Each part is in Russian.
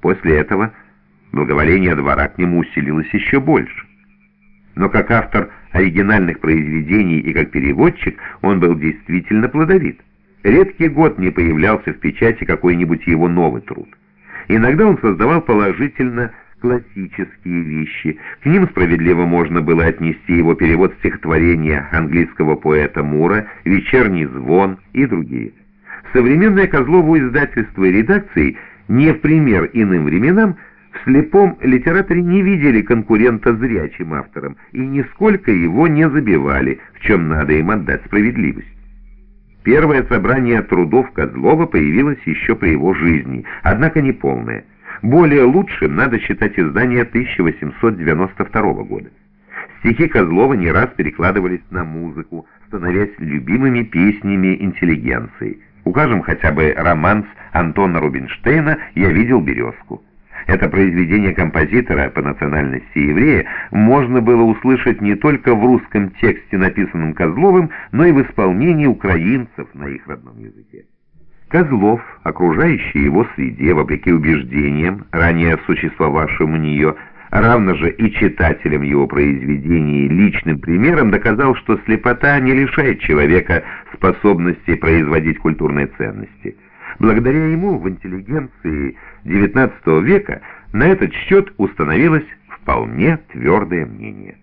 После этого благоволение двора к нему усилилось еще больше. Но как автор оригинальных произведений и как переводчик он был действительно плодовит. Редкий год не появлялся в печати какой-нибудь его новый труд. Иногда он создавал положительно классические вещи. К ним справедливо можно было отнести его перевод стихотворения английского поэта Мура, «Вечерний звон» и другие. Современное Козлову издательство и редакции, не в пример иным временам, в слепом литераторе не видели конкурента зрячим авторам и нисколько его не забивали, в чем надо им отдать справедливость. Первое собрание трудов Козлова появилось еще при его жизни, однако не полное. Более лучшим надо считать издание 1892 года. Стихи Козлова не раз перекладывались на музыку, становясь любимыми песнями интеллигенции. Укажем хотя бы романс Антона Рубинштейна «Я видел березку». Это произведение композитора, по национальности еврея, можно было услышать не только в русском тексте, написанном Козловым, но и в исполнении украинцев на их родном языке. Козлов, окружающий его среде, вопреки убеждениям, ранее существовавшим у нее, равно же и читателям его произведений личным примером, доказал, что слепота не лишает человека способности производить культурные ценности. Благодаря ему в интеллигенции XIX века на этот счет установилось вполне твердое мнение.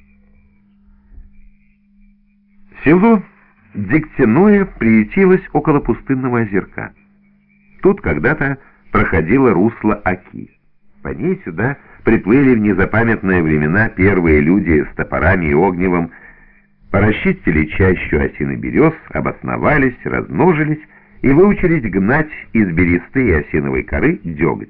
Село Дегтяное приютилось около пустынного озерка. Тут когда-то проходило русло Оки. По ней сюда приплыли в незапамятные времена первые люди с топорами и огневом, порасчистили чащу осин и берез, обосновались, размножились и выучились гнать из бересты и осиновой коры деготь.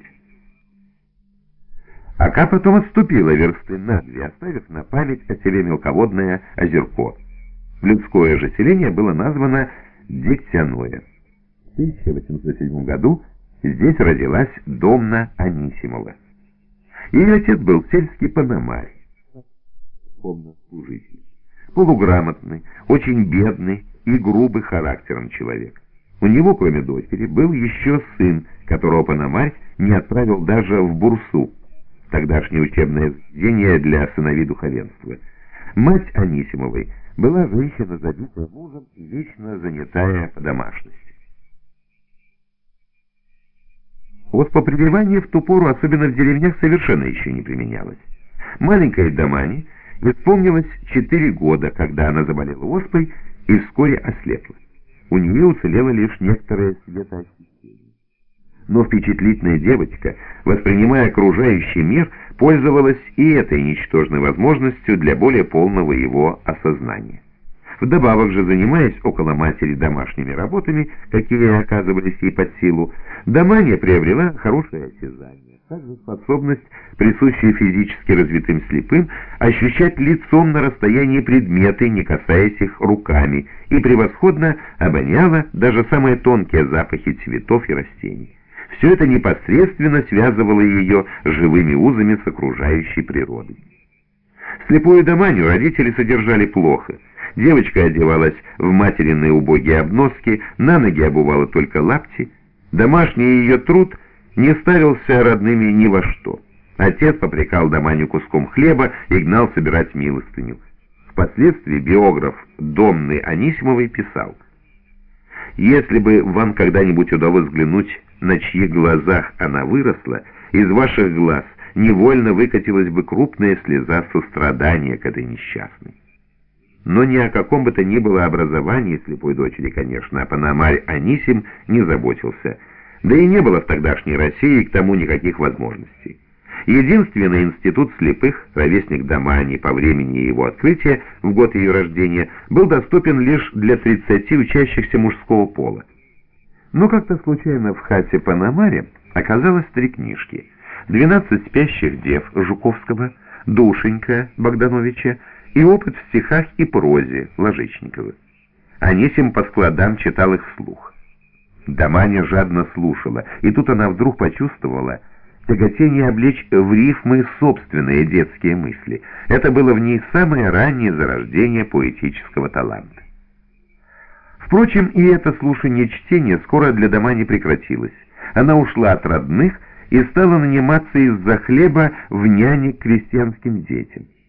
Ока потом отступила версты на 2, оставив на память о селе мелководное озерко. Людское же селение было названо Дегтяное. В 1807 году здесь родилась Домна Анисимова. Ее отец был сельский пономарь, служитель, полуграмотный, очень бедный и грубый характером человек. У него, кроме дочери, был еще сын, которого пономарь не отправил даже в Бурсу, тогдашнее учебное заведение для сыновей духовенства. Мать Анисимовой была женщина, забитая мужем и вечно занятая по домашности. Оспопрививание в ту пору, особенно в деревнях, совершенно еще не применялось. Маленькой Домане исполнилось 4 года, когда она заболела оспой и вскоре ослепла. У нее уцелело лишь некоторое светоощущение. Но впечатлительная девочка, воспринимая окружающий мир, пользовалась и этой ничтожной возможностью для более полного его осознания. Вдобавок же, занимаясь около матери домашними работами, какие оказывались ей под силу, Доманя приобрела хорошее осязание, также способность, присущую физически развитым слепым, ощущать лицом на расстоянии предметы, не касаясь их руками, и превосходно обоняла даже самые тонкие запахи цветов и растений. Все это непосредственно связывало ее живыми узами с окружающей природой. Слепую Доманю родители содержали плохо. Девочка одевалась в материные убогие обноски, на ноги обувала только лапти. Домашний ее труд не ставился родными ни во что. Отец попрекал Доманю куском хлеба и гнал собирать милостыню. Впоследствии биограф Домны Анисимовой писал: «Если бы вам когда-нибудь удалось взглянуть, на чьих глазах она выросла, из ваших глаз невольно выкатилась бы крупная слеза сострадания к этой несчастной». Но ни о каком бы то ни было образовании слепой дочери, конечно, а пономарь Анисим не заботился, да и не было в тогдашней России к тому никаких возможностей. Единственный институт слепых, ровесник Домани по времени его открытия, в год ее рождения, был доступен лишь для 30 учащихся мужского пола. Но как-то случайно в хате Пономаря оказалось 3 книжки: «12 спящих дев» Жуковского, «Душенька» Богдановича и «Опыт в стихах и прозе» Ложечникова. Анисим по складам читал их вслух. Доманя жадно слушала, и тут она вдруг почувствовала тяготение облечь в рифмы собственные детские мысли. Это было в ней самое раннее зарождение поэтического таланта. Впрочем, и это слушание чтения скоро для Домани прекратилось. Она ушла от родных и стала наниматься из-за хлеба в няне к крестьянским детям.